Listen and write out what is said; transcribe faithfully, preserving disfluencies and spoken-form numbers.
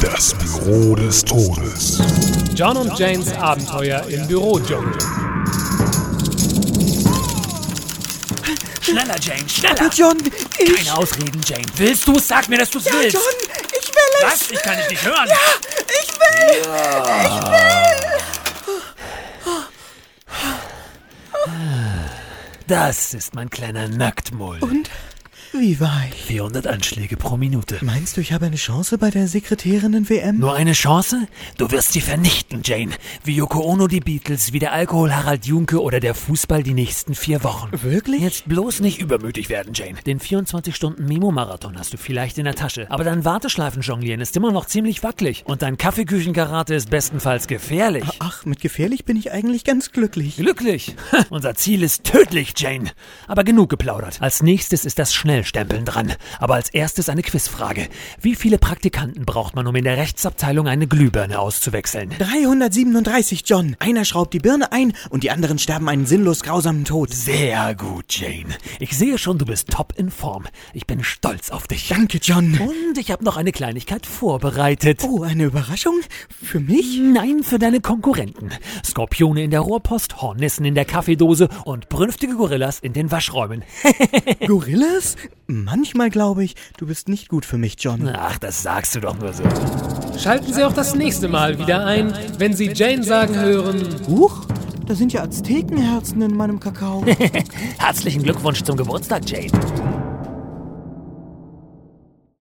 Das Büro des Todes. John und Janes Abenteuer im Bürodschungel. Schneller, Jane, schneller! Aber John, ich... Keine Ausreden, Jane. Willst du es? Sag mir, dass du es Ja, willst. John, ich will es! Was? Ich kann dich nicht hören. Ja, ich will! Ich will! Das ist mein kleiner Nacktmull. Und wie war ich? vierhundert Anschläge pro Minute. Meinst du, ich habe eine Chance bei der Sekretärinnen-W M? Nur eine Chance? Du wirst sie vernichten, Jane. Wie Yoko Ono die Beatles, wie der Alkohol Harald Junke oder der Fußball die nächsten vier Wochen. Wirklich? Jetzt bloß nicht übermütig werden, Jane. Den vierundzwanzig-Stunden-Memo-Marathon hast du vielleicht in der Tasche. Aber dein Warteschleifen-Jonglieren ist immer noch ziemlich wackelig. Und dein Kaffeeküchenkarate ist bestenfalls gefährlich. Ach, mit gefährlich bin ich eigentlich ganz glücklich. Glücklich? Ha, unser Ziel ist tödlich, Jane. Aber genug geplaudert. Als nächstes ist das Schnellstempeln dran. Aber als erstes eine Quizfrage. Wie viele Praktikanten braucht man, um in der Rechtsabteilung eine Glühbirne auszuwechseln? dreihundertsiebenunddreißig, John. Einer schraubt die Birne ein und die anderen sterben einen sinnlos grausamen Tod. Sehr gut, Jane. Ich sehe schon, du bist top in Form. Ich bin stolz auf dich. Danke, John. Und ich habe noch eine Kleinigkeit vorbereitet. Oh, eine Überraschung? Für mich? Nein, für deine Konkurrenten. Skorpione in der Rohrpost, Hornissen in der Kaffeedose und brünftige Gorillas in den Waschräumen. Gorillas? Manchmal glaube ich, du bist nicht gut für mich, John. Ach, das sagst du doch nur so. Schalten Sie auch das nächste Mal wieder ein, wenn Sie Jane sagen hören... Huch, da sind ja Aztekenherzen in meinem Kakao. Herzlichen Glückwunsch zum Geburtstag, Jane.